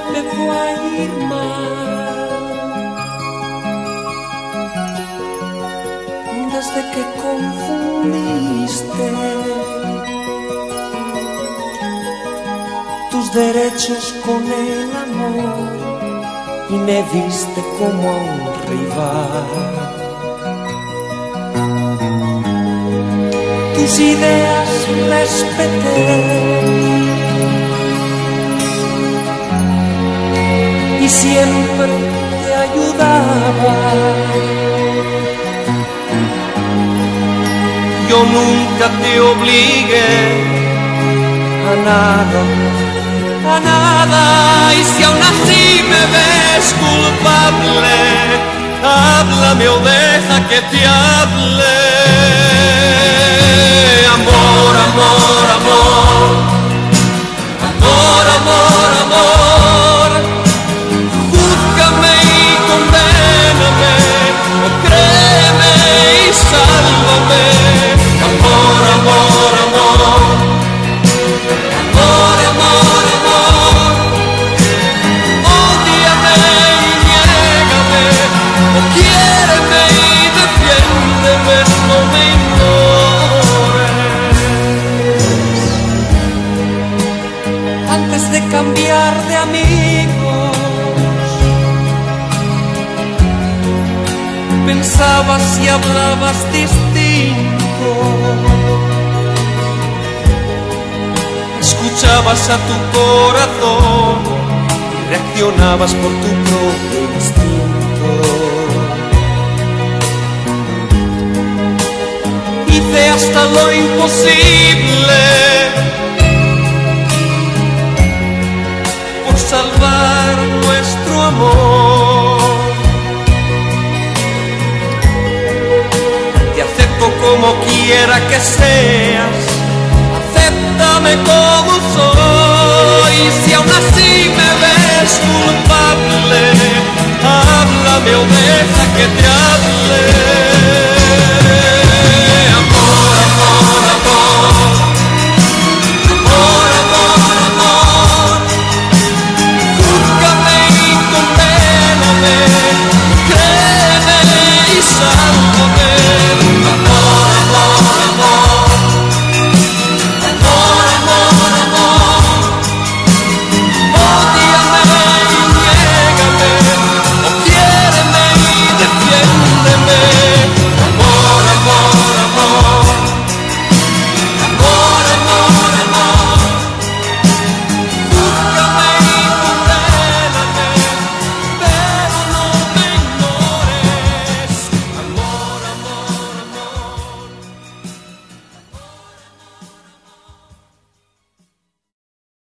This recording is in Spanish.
empezó a ir mal. Desde que confundiste tus derechos con el amor y me viste como a un rival. Tus ideas respeté y siempre te ayudaba. Yo nunca te obligué a nada, a nada. Y si aún así me ves culpable, háblame o deja que te hable. Amor, amor, amor, amor, amor, amor. Júzgame y condéname, o créeme y sálvame. Amor, amor, amor, amor, amor, amor. Ódiame y niégame, o quiéreme y defiéndeme, no me ignores. Antes de cambiar de amigos, pensabas y hablabas distinto. Escuchabas a tu corazón y reaccionabas por tu propio instinto. Hice hasta lo imposible por salvar nuestro amor. Te acepto como quiera que seas, acéptame como soy. Si aún así me ves culpable, háblame o deja que te hable.